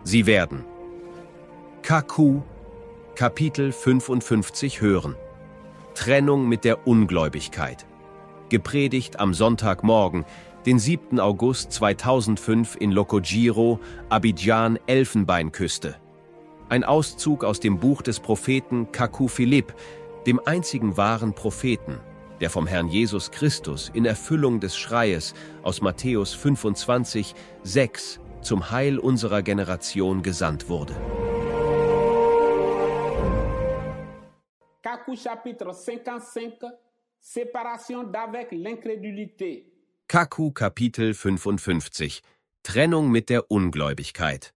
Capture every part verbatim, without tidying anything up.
Sie werden K Q, Kapitel fünfundfünfzig hören. Trennung mit der Ungläubigkeit. Gepredigt am Sonntagmorgen, den siebten August zweitausendfünf in Lokojiro, Abidjan, Elfenbeinküste. Ein Auszug aus dem Buch des Propheten K Q Philipp, dem einzigen wahren Propheten, der vom Herrn Jesus Christus in Erfüllung des Schreies aus Matthäus fünfundzwanzig, sechs zum Heil unserer Generation gesandt wurde. K Q chapitre cinquante-cinq, Séparation d'avec l'incrédulité. K Q Kapitel fünfundfünfzig, Trennung mit der Ungläubigkeit.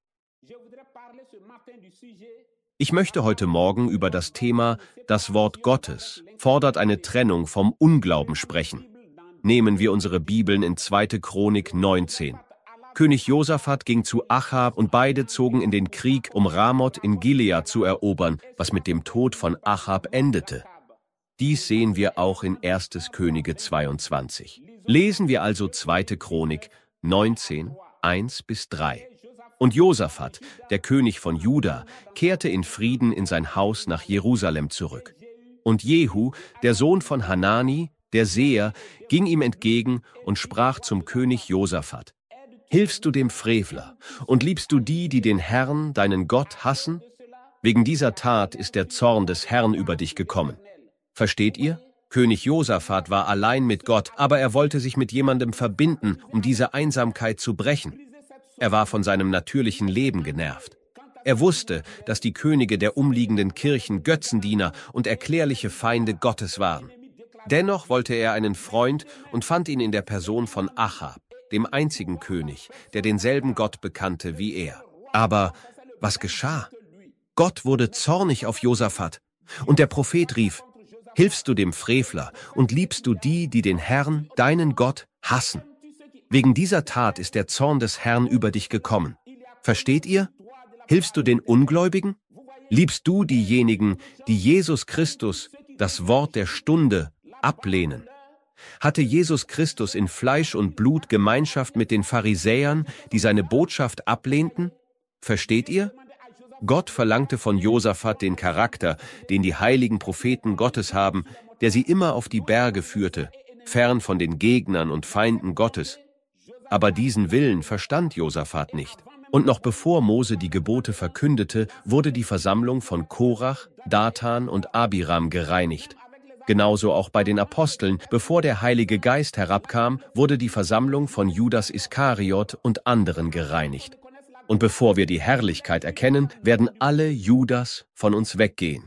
Ich möchte heute Morgen über das Thema Das Wort Gottes fordert eine Trennung vom Unglauben sprechen. Nehmen wir unsere Bibeln in zweite Chronik neunzehn. König Josaphat ging zu Achab und beide zogen in den Krieg, um Ramoth in Gilead zu erobern, was mit dem Tod von Achab endete. Dies sehen wir auch in erstes Könige zweiundzwanzig. Lesen wir also zweite Chronik neunzehn, eins bis drei. Und Josaphat, der König von Juda, kehrte in Frieden in sein Haus nach Jerusalem zurück. Und Jehu, der Sohn von Hanani, der Seher, ging ihm entgegen und sprach zum König Josaphat: Hilfst du dem Frevler und liebst du die, die den Herrn, deinen Gott, hassen? Wegen dieser Tat ist der Zorn des Herrn über dich gekommen. Versteht ihr? König Josaphat war allein mit Gott, aber er wollte sich mit jemandem verbinden, um diese Einsamkeit zu brechen. Er war von seinem natürlichen Leben genervt. Er wusste, dass die Könige der umliegenden Kirchen Götzendiener und erklärliche Feinde Gottes waren. Dennoch wollte er einen Freund und fand ihn in der Person von Achab, dem einzigen König, der denselben Gott bekannte wie er. Aber was geschah? Gott wurde zornig auf Josaphat, und der Prophet rief: Hilfst du dem Frevler und liebst du die, die den Herrn, deinen Gott, hassen? Wegen dieser Tat ist der Zorn des Herrn über dich gekommen. Versteht ihr? Hilfst du den Ungläubigen? Liebst du diejenigen, die Jesus Christus, das Wort der Stunde, ablehnen? Hatte Jesus Christus in Fleisch und Blut Gemeinschaft mit den Pharisäern, die seine Botschaft ablehnten? Versteht ihr? Gott verlangte von Josaphat den Charakter, den die heiligen Propheten Gottes haben, der sie immer auf die Berge führte, fern von den Gegnern und Feinden Gottes. Aber diesen Willen verstand Josaphat nicht. Und noch bevor Mose die Gebote verkündete, wurde die Versammlung von Korach, Datan und Abiram gereinigt. Genauso auch bei den Aposteln, bevor der Heilige Geist herabkam, wurde die Versammlung von Judas Iskariot und anderen gereinigt. Und bevor wir die Herrlichkeit erkennen, werden alle Judas von uns weggehen.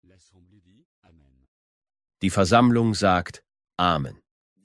Die Versammlung sagt Amen.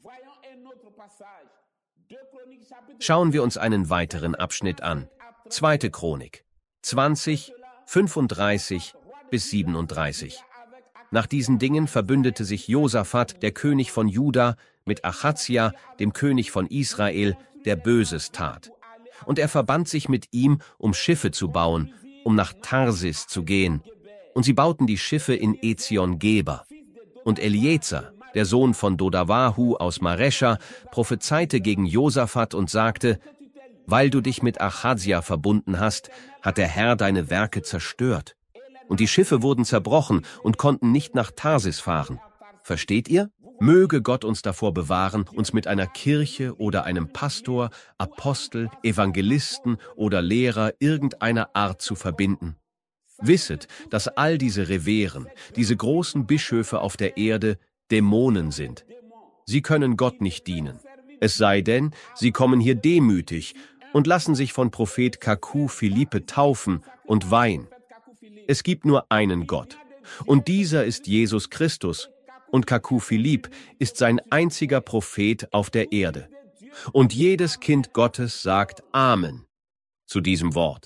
Schauen wir uns einen weiteren Abschnitt an. zweite Chronik zwanzig, fünfunddreißig bis siebenunddreißig. Nach diesen Dingen verbündete sich Josaphat, der König von Juda, mit Achazia, dem König von Israel, der Böses tat. Und er verband sich mit ihm, um Schiffe zu bauen, um nach Tarsis zu gehen. Und sie bauten die Schiffe in Ezion-Geber. Und Eliezer, der Sohn von Dodavahu aus Marescha, prophezeite gegen Josaphat und sagte: Weil du dich mit Achazia verbunden hast, hat der Herr deine Werke zerstört. Und die Schiffe wurden zerbrochen und konnten nicht nach Tarsis fahren. Versteht ihr? Möge Gott uns davor bewahren, uns mit einer Kirche oder einem Pastor, Apostel, Evangelisten oder Lehrer irgendeiner Art zu verbinden. Wisset, dass all diese Reveren, diese großen Bischöfe auf der Erde, Dämonen sind. Sie können Gott nicht dienen. Es sei denn, sie kommen hier demütig und lassen sich von Prophet K Q Philippe taufen und weihen. Es gibt nur einen Gott, und dieser ist Jesus Christus, und K Q Philipp ist sein einziger Prophet auf der Erde. Und jedes Kind Gottes sagt Amen zu diesem Wort.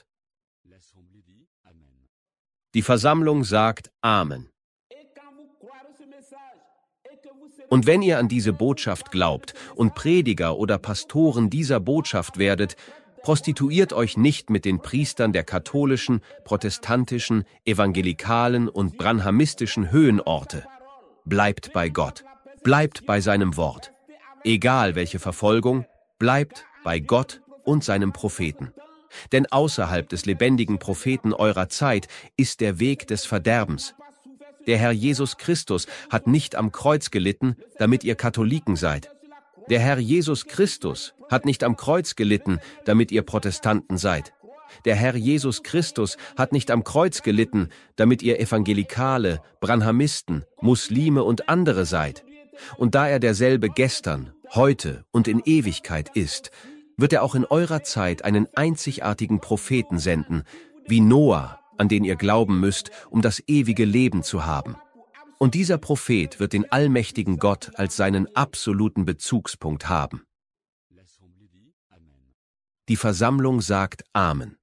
Die Versammlung sagt Amen. Und wenn ihr an diese Botschaft glaubt und Prediger oder Pastoren dieser Botschaft werdet, prostituiert euch nicht mit den Priestern der katholischen, protestantischen, evangelikalen und branhamistischen Höhenorte. Bleibt bei Gott, bleibt bei seinem Wort. Egal welche Verfolgung, bleibt bei Gott und seinem Propheten. Denn außerhalb des lebendigen Propheten eurer Zeit ist der Weg des Verderbens. Der Herr Jesus Christus hat nicht am Kreuz gelitten, damit ihr Katholiken seid. Der Herr Jesus Christus hat nicht am Kreuz gelitten, damit ihr Protestanten seid. Der Herr Jesus Christus hat nicht am Kreuz gelitten, damit ihr Evangelikale, Branhamisten, Muslime und andere seid. Und da er derselbe gestern, heute und in Ewigkeit ist, wird er auch in eurer Zeit einen einzigartigen Propheten senden, wie Noah, an den ihr glauben müsst, um das ewige Leben zu haben. Und dieser Prophet wird den allmächtigen Gott als seinen absoluten Bezugspunkt haben. Die Versammlung sagt Amen.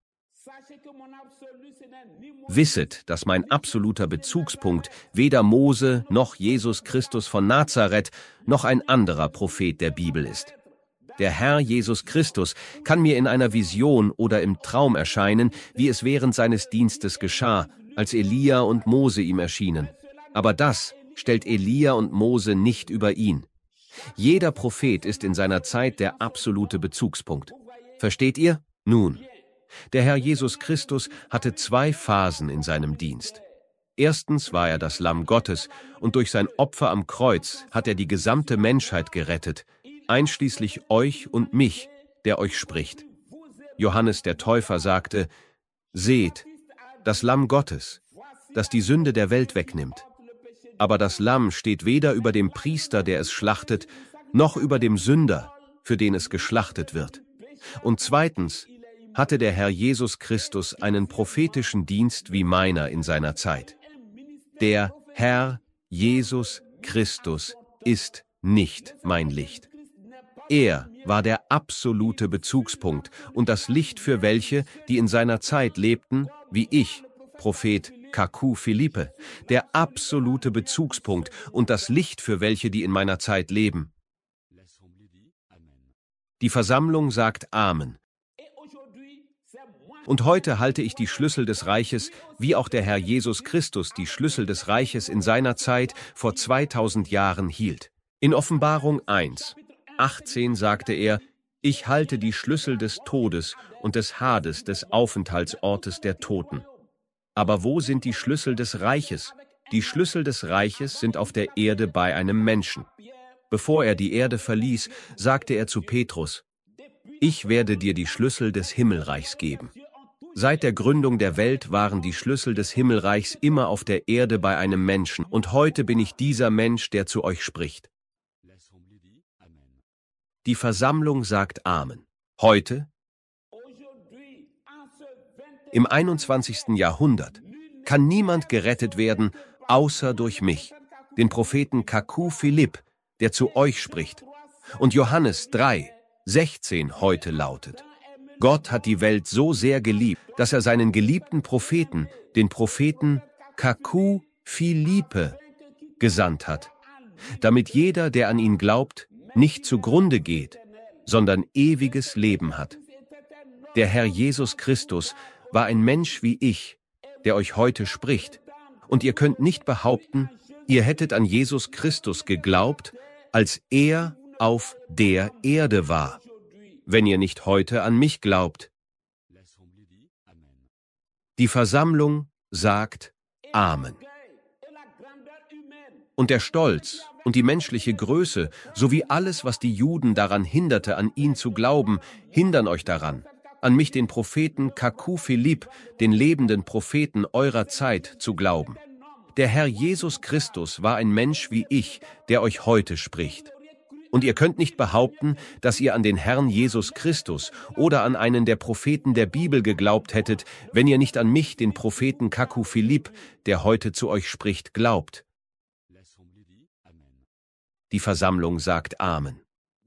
Wisset, dass mein absoluter Bezugspunkt weder Mose noch Jesus Christus von Nazareth noch ein anderer Prophet der Bibel ist. Der Herr Jesus Christus kann mir in einer Vision oder im Traum erscheinen, wie es während seines Dienstes geschah, als Elia und Mose ihm erschienen. Aber das stellt Elia und Mose nicht über ihn. Jeder Prophet ist in seiner Zeit der absolute Bezugspunkt. Versteht ihr? Nun, der Herr Jesus Christus hatte zwei Phasen in seinem Dienst. Erstens war er das Lamm Gottes und durch sein Opfer am Kreuz hat er die gesamte Menschheit gerettet, einschließlich euch und mich, der euch spricht. Johannes der Täufer sagte: Seht, das Lamm Gottes, das die Sünde der Welt wegnimmt. Aber das Lamm steht weder über dem Priester, der es schlachtet, noch über dem Sünder, für den es geschlachtet wird. Und zweitens hatte der Herr Jesus Christus einen prophetischen Dienst wie meiner in seiner Zeit. Der Herr Jesus Christus ist nicht mein Licht. Er war der absolute Bezugspunkt und das Licht für welche, die in seiner Zeit lebten, wie ich, Prophet Kaku Philippe, der absolute Bezugspunkt und das Licht für welche, die in meiner Zeit leben. Die Versammlung sagt Amen. Und heute halte ich die Schlüssel des Reiches, wie auch der Herr Jesus Christus die Schlüssel des Reiches in seiner Zeit vor zweitausend Jahren hielt. In Offenbarung eins, achtzehn sagte er: Ich halte die Schlüssel des Todes und des Hades, des Aufenthaltsortes der Toten. Aber wo sind die Schlüssel des Reiches? Die Schlüssel des Reiches sind auf der Erde bei einem Menschen. Bevor er die Erde verließ, sagte er zu Petrus: Ich werde dir die Schlüssel des Himmelreichs geben. Seit der Gründung der Welt waren die Schlüssel des Himmelreichs immer auf der Erde bei einem Menschen, und heute bin ich dieser Mensch, der zu euch spricht. Die Versammlung sagt Amen. Heute, im einundzwanzigsten Jahrhundert, kann niemand gerettet werden, außer durch mich, den Propheten Kaku Philippe, der zu euch spricht. Und Johannes drei, sechzehn heute lautet: Gott hat die Welt so sehr geliebt, dass er seinen geliebten Propheten, den Propheten Kaku Philippe, gesandt hat, damit jeder, der an ihn glaubt, nicht zugrunde geht, sondern ewiges Leben hat. Der Herr Jesus Christus war ein Mensch wie ich, der euch heute spricht, und ihr könnt nicht behaupten, ihr hättet an Jesus Christus geglaubt, als er auf der Erde war, wenn ihr nicht heute an mich glaubt. Die Versammlung sagt Amen. Und der Stolz und die menschliche Größe sowie alles, was die Juden daran hinderte, an ihn zu glauben, hindern euch daran, an mich, den Propheten Kaku Philippe, den lebenden Propheten eurer Zeit, zu glauben. Der Herr Jesus Christus war ein Mensch wie ich, der euch heute spricht. Und ihr könnt nicht behaupten, dass ihr an den Herrn Jesus Christus oder an einen der Propheten der Bibel geglaubt hättet, wenn ihr nicht an mich, den Propheten Kaku Philippe, der heute zu euch spricht, glaubt. Die Versammlung sagt Amen.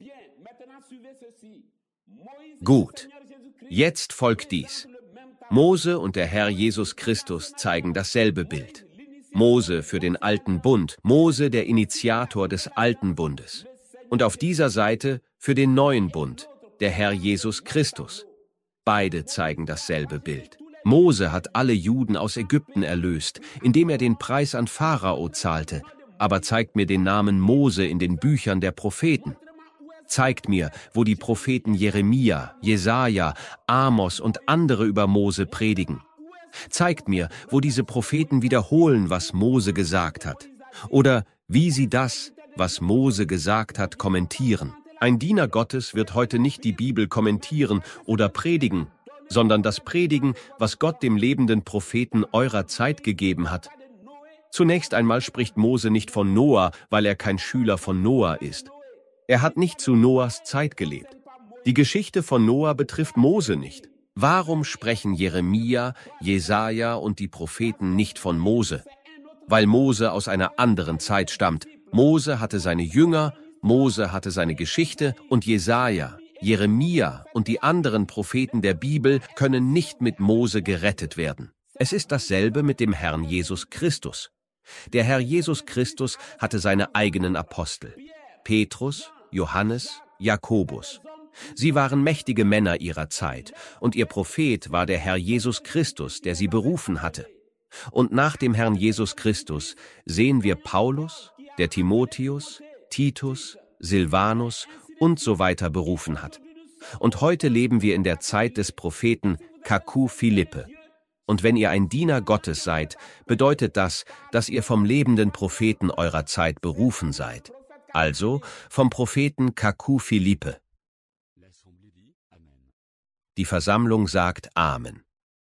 Gut, jetzt folgt dies. Mose und der Herr Jesus Christus zeigen dasselbe Bild. Mose für den alten Bund, Mose der Initiator des alten Bundes. Und auf dieser Seite für den neuen Bund, der Herr Jesus Christus. Beide zeigen dasselbe Bild. Mose hat alle Juden aus Ägypten erlöst, indem er den Preis an Pharao zahlte, aber zeigt mir den Namen Mose in den Büchern der Propheten. Zeigt mir, wo die Propheten Jeremia, Jesaja, Amos und andere über Mose predigen. Zeigt mir, wo diese Propheten wiederholen, was Mose gesagt hat. Oder wie sie das, was Mose gesagt hat, kommentieren. Ein Diener Gottes wird heute nicht die Bibel kommentieren oder predigen, sondern das predigen, was Gott dem lebenden Propheten eurer Zeit gegeben hat. Zunächst einmal spricht Mose nicht von Noah, weil er kein Schüler von Noah ist. Er hat nicht zu Noahs Zeit gelebt. Die Geschichte von Noah betrifft Mose nicht. Warum sprechen Jeremia, Jesaja und die Propheten nicht von Mose? Weil Mose aus einer anderen Zeit stammt. Mose hatte seine Jünger, Mose hatte seine Geschichte und Jesaja, Jeremia und die anderen Propheten der Bibel können nicht mit Mose gerettet werden. Es ist dasselbe mit dem Herrn Jesus Christus. Der Herr Jesus Christus hatte seine eigenen Apostel. Petrus, Johannes, Jakobus. Sie waren mächtige Männer ihrer Zeit, und ihr Prophet war der Herr Jesus Christus, der sie berufen hatte. Und nach dem Herrn Jesus Christus sehen wir Paulus, der Timotheus, Titus, Silvanus und so weiter berufen hat. Und heute leben wir in der Zeit des Propheten Kaku Philippe. Und wenn ihr ein Diener Gottes seid, bedeutet das, dass ihr vom lebenden Propheten eurer Zeit berufen seid. Also vom Propheten Kaku Philippe. Die Versammlung sagt Amen.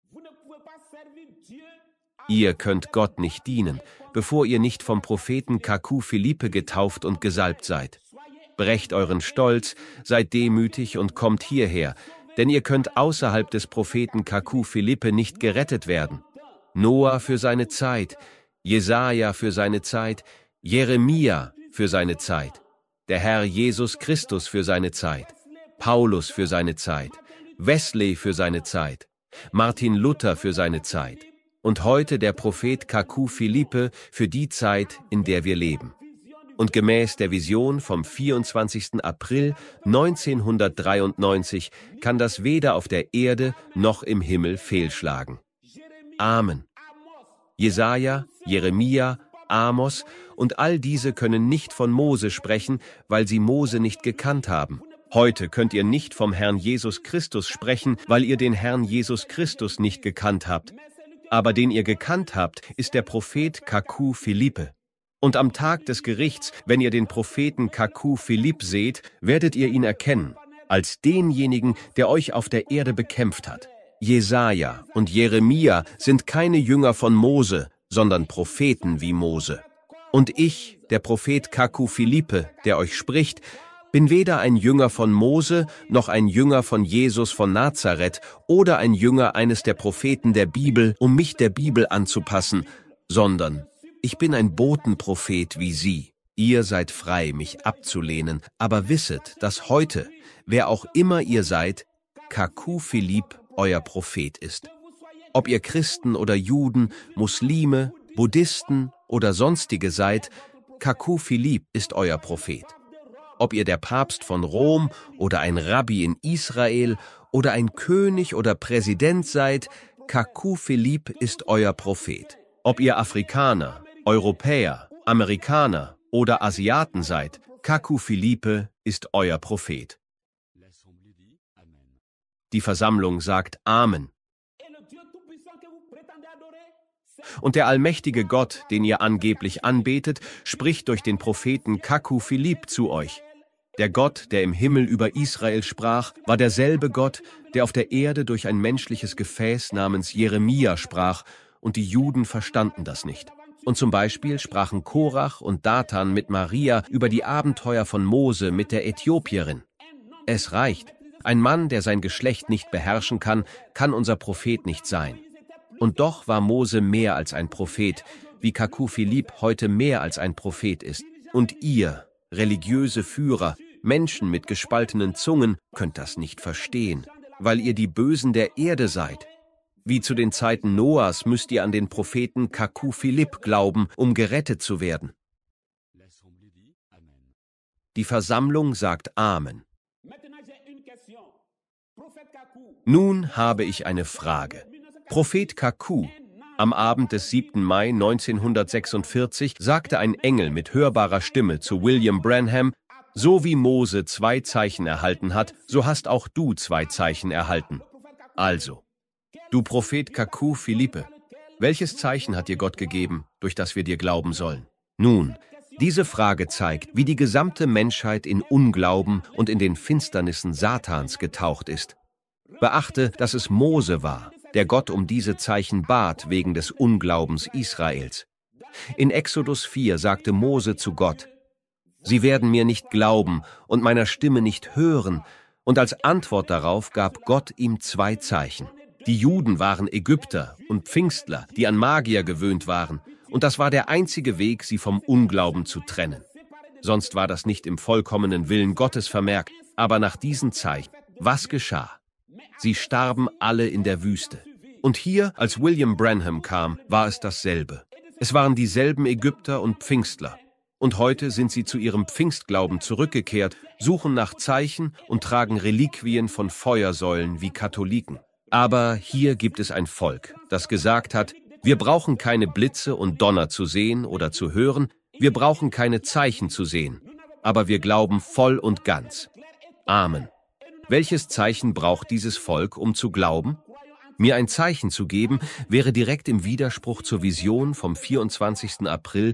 Ihr könnt Gott nicht dienen, bevor ihr nicht vom Propheten Kaku Philippe getauft und gesalbt seid. Brecht euren Stolz, seid demütig und kommt hierher, denn ihr könnt außerhalb des Propheten Kaku Philippe nicht gerettet werden. Noah für seine Zeit, Jesaja für seine Zeit, Jeremia für seine Zeit, der Herr Jesus Christus für seine Zeit, Paulus für seine Zeit, Wesley für seine Zeit, Martin Luther für seine Zeit und heute der Prophet Kaku Philippe für die Zeit, in der wir leben. Und gemäß der Vision vom vierundzwanzigsten April neunzehnhundertdreiundneunzig kann das weder auf der Erde noch im Himmel fehlschlagen. Amen. Jesaja, Jeremia, Amos und all diese können nicht von Mose sprechen, weil sie Mose nicht gekannt haben. Heute könnt ihr nicht vom Herrn Jesus Christus sprechen, weil ihr den Herrn Jesus Christus nicht gekannt habt. Aber den ihr gekannt habt, ist der Prophet Kaku Philippe. Und am Tag des Gerichts, wenn ihr den Propheten Kaku Philippe seht, werdet ihr ihn erkennen, als denjenigen, der euch auf der Erde bekämpft hat. Jesaja und Jeremia sind keine Jünger von Mose, sondern Propheten wie Mose. Und ich, der Prophet Kaku Philippe, der euch spricht, bin weder ein Jünger von Mose, noch ein Jünger von Jesus von Nazareth oder ein Jünger eines der Propheten der Bibel, um mich der Bibel anzupassen, sondern ich bin ein Botenprophet wie Sie. Ihr seid frei, mich abzulehnen, aber wisset, dass heute, wer auch immer ihr seid, Kaku Philippe euer Prophet ist. Ob ihr Christen oder Juden, Muslime, Buddhisten oder sonstige seid, Kaku Philippe ist euer Prophet. Ob ihr der Papst von Rom oder ein Rabbi in Israel oder ein König oder Präsident seid, Kaku Philippe ist euer Prophet. Ob ihr Afrikaner, Europäer, Amerikaner oder Asiaten seid, Kaku Philippe ist euer Prophet. Die Versammlung sagt Amen. Und der allmächtige Gott, den ihr angeblich anbetet, spricht durch den Propheten Kaku Philippe zu euch. Der Gott, der im Himmel über Israel sprach, war derselbe Gott, der auf der Erde durch ein menschliches Gefäß namens Jeremia sprach, und die Juden verstanden das nicht. Und zum Beispiel sprachen Korach und Datan mit Maria über die Abenteuer von Mose mit der Äthiopierin. Es reicht. Ein Mann, der sein Geschlecht nicht beherrschen kann, kann unser Prophet nicht sein. Und doch war Mose mehr als ein Prophet, wie Kaku Philippe heute mehr als ein Prophet ist. Und ihr, religiöse Führer, Menschen mit gespaltenen Zungen, könnt das nicht verstehen, weil ihr die Bösen der Erde seid. Wie zu den Zeiten Noahs müsst ihr an den Propheten Kaku Philippe glauben, um gerettet zu werden. Die Versammlung sagt Amen. Nun habe ich eine Frage. Prophet Kaku, am Abend des siebten Mai neunzehnhundertsechsundvierzig sagte ein Engel mit hörbarer Stimme zu William Branham: So wie Mose zwei Zeichen erhalten hat, so hast auch du zwei Zeichen erhalten. Also, du Prophet Kaku Philippe, welches Zeichen hat dir Gott gegeben, durch das wir dir glauben sollen? Nun, diese Frage zeigt, wie die gesamte Menschheit in Unglauben und in den Finsternissen Satans getaucht ist. Beachte, dass es Mose war, der Gott um diese Zeichen bat wegen des Unglaubens Israels. In Exodus vier sagte Mose zu Gott: Sie werden mir nicht glauben und meiner Stimme nicht hören. Und als Antwort darauf gab Gott ihm zwei Zeichen. Die Juden waren Ägypter und Pfingstler, die an Magier gewöhnt waren. Und das war der einzige Weg, sie vom Unglauben zu trennen. Sonst war das nicht im vollkommenen Willen Gottes vermerkt. Aber nach diesen Zeichen, was geschah? Sie starben alle in der Wüste. Und hier, als William Branham kam, war es dasselbe. Es waren dieselben Ägypter und Pfingstler. Und heute sind sie zu ihrem Pfingstglauben zurückgekehrt, suchen nach Zeichen und tragen Reliquien von Feuersäulen wie Katholiken. Aber hier gibt es ein Volk, das gesagt hat: Wir brauchen keine Blitze und Donner zu sehen oder zu hören, wir brauchen keine Zeichen zu sehen, aber wir glauben voll und ganz. Amen. Welches Zeichen braucht dieses Volk, um zu glauben? Mir ein Zeichen zu geben, wäre direkt im Widerspruch zur Vision vom vierundzwanzigsten April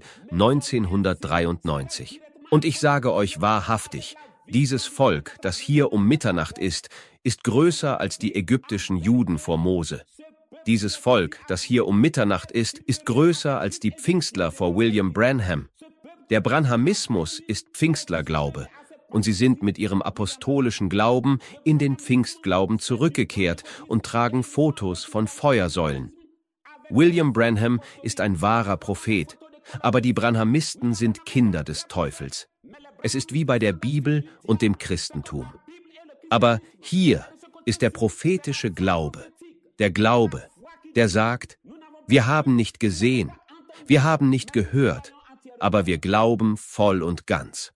neunzehnhundertdreiundneunzig. Und ich sage euch wahrhaftig, dieses Volk, das hier um Mitternacht ist, ist größer als die ägyptischen Juden vor Mose. Dieses Volk, das hier um Mitternacht ist, ist größer als die Pfingstler vor William Branham. Der Branhamismus ist Pfingstlerglaube. Und sie sind mit ihrem apostolischen Glauben in den Pfingstglauben zurückgekehrt und tragen Fotos von Feuersäulen. William Branham ist ein wahrer Prophet, aber die Branhamisten sind Kinder des Teufels. Es ist wie bei der Bibel und dem Christentum. Aber hier ist der prophetische Glaube, der Glaube, der sagt: Wir haben nicht gesehen, wir haben nicht gehört, aber wir glauben voll und ganz.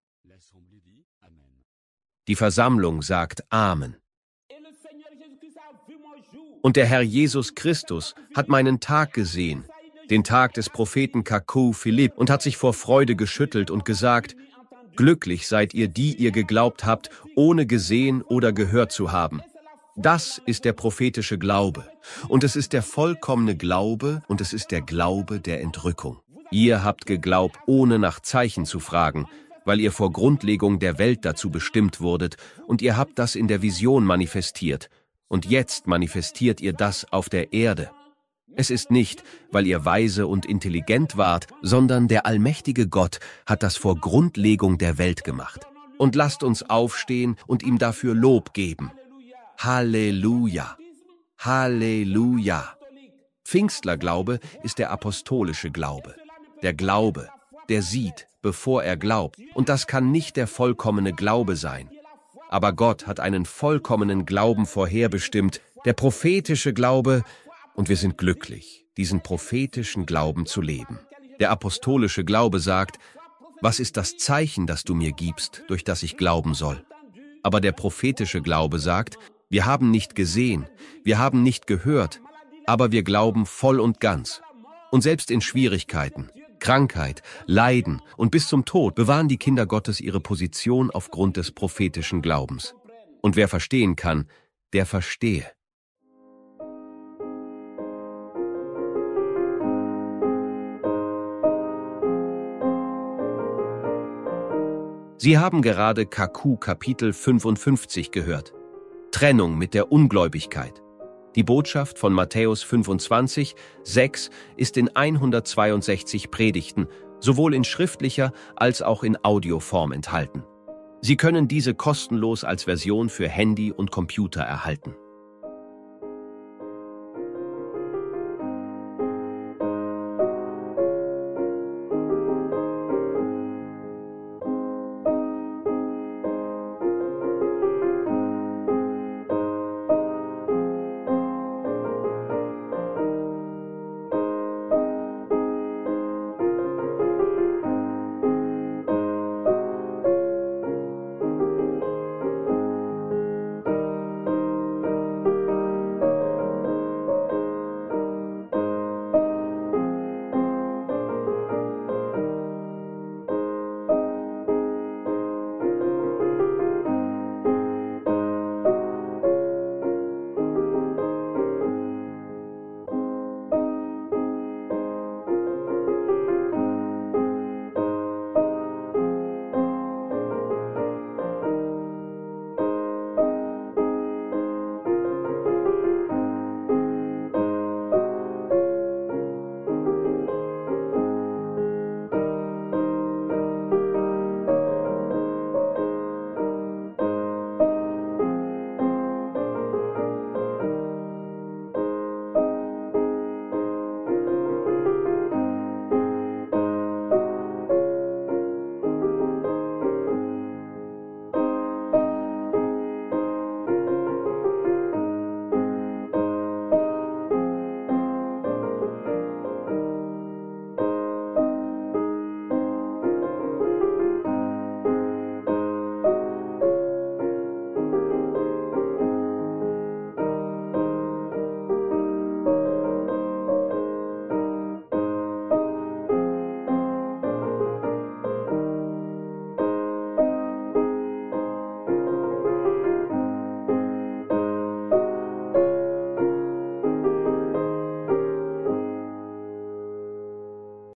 Die Versammlung sagt Amen. Und der Herr Jesus Christus hat meinen Tag gesehen, den Tag des Propheten Kaku Philippe, und hat sich vor Freude geschüttelt und gesagt: Glücklich seid ihr, die ihr geglaubt habt, ohne gesehen oder gehört zu haben. Das ist der prophetische Glaube. Und es ist der vollkommene Glaube und es ist der Glaube der Entrückung. Ihr habt geglaubt, ohne nach Zeichen zu fragen, weil ihr vor Grundlegung der Welt dazu bestimmt wurdet, und ihr habt das in der Vision manifestiert, und jetzt manifestiert ihr das auf der Erde. Es ist nicht, weil ihr weise und intelligent wart, sondern der allmächtige Gott hat das vor Grundlegung der Welt gemacht. Und lasst uns aufstehen und ihm dafür Lob geben. Halleluja! Halleluja! Pfingstlerglaube ist der apostolische Glaube. Der Glaube, der sieht, bevor er glaubt. Und das kann nicht der vollkommene Glaube sein. Aber Gott hat einen vollkommenen Glauben vorherbestimmt, der prophetische Glaube, und wir sind glücklich, diesen prophetischen Glauben zu leben. Der apostolische Glaube sagt: Was ist das Zeichen, das du mir gibst, durch das ich glauben soll? Aber der prophetische Glaube sagt: Wir haben nicht gesehen, wir haben nicht gehört, aber wir glauben voll und ganz. Und selbst in Schwierigkeiten, Krankheit, Leiden und bis zum Tod bewahren die Kinder Gottes ihre Position aufgrund des prophetischen Glaubens. Und wer verstehen kann, der verstehe. Sie haben gerade Kaku Kapitel fünfundfünfzig gehört. Trennung mit der Ungläubigkeit. Die Botschaft von Matthäus fünfundzwanzig, sechs ist in hundertzweiundsechzig Predigten, sowohl in schriftlicher als auch in Audioform enthalten. Sie können diese kostenlos als Version für Handy und Computer erhalten.